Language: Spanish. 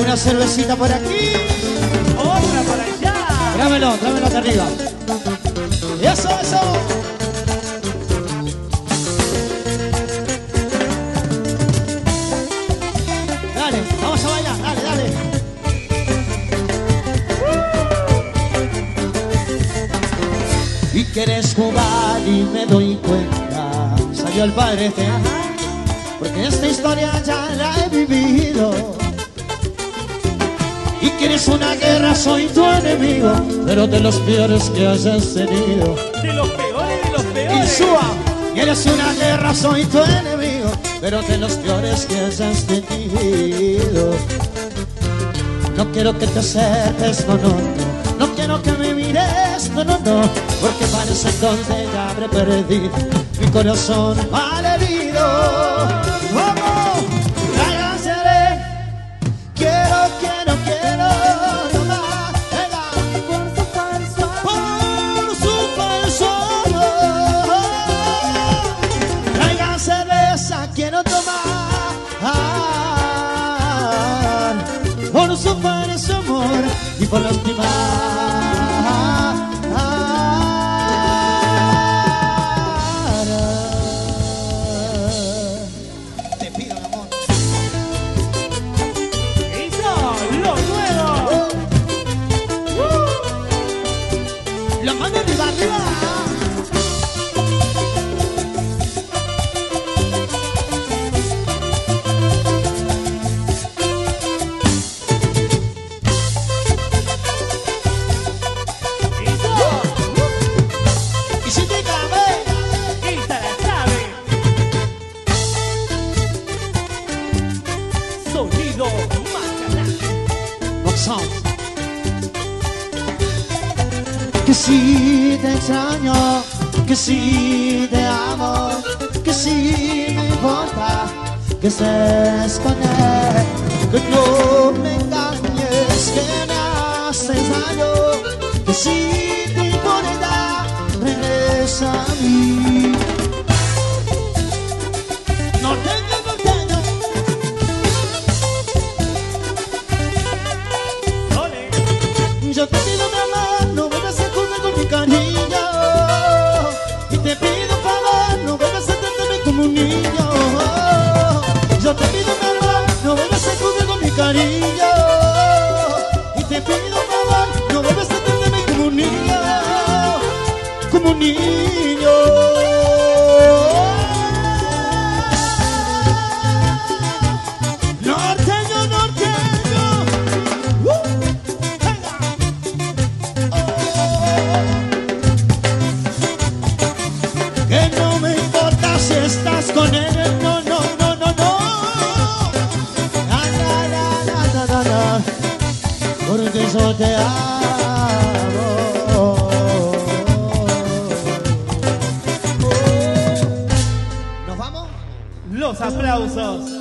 Una cervecita por aquí. Otra por allá. Tráemelo hasta arriba. Eso, eso. Dale, vamos a bailar, dale, dale. Y quieres jugar y me doy cuenta. Salió el padre este, porque esta historia ya la he vivido. Y quieres una guerra, soy tu enemigo, pero de los peores que hayas tenido. De los peores, de los peores. Insúa, quieres una guerra, soy tu enemigo, pero de los peores que hayas tenido. No quiero que te acerques, no, no, no. No quiero que me mires, no, no, no, porque parece entonces ya habré perdido mi corazón malherido. ¡Vamos! ¡Tráigansele! Quiero tomar, venga. Por su falso amor. Traigan cerveza, quiero tomar. Por su falso amor y por lastimar. Te pido, mi amor. Hizo lo nuevo. Lo mando arriba, arriba. Y si te cabe, Esta la sabe. Sonido Machana. Roxanne. Que si te extraño, que si te amo, que si me importa que estés con él, que no me engañes, que me haces daño, que si te importa, regresa a mí. Norteño, norteño, Ole. yo te pido mi amor, no vuelvas a jugar con mi cariño. Y te pido un favor, no vuelvas a tratarme como un niño. Yo te pido mi amor, no vuelvas a jugar con mi cariño. Y te pido un favor, no vuelvas a tratarme como un niño. Como un niño. Norteño, norteño. Venga. Que no me importa si estás con él, no, no, no, no, no. La, la, la, la, la, la, la. Porque yo te amo. ¿Nos vamos? Los aplausos.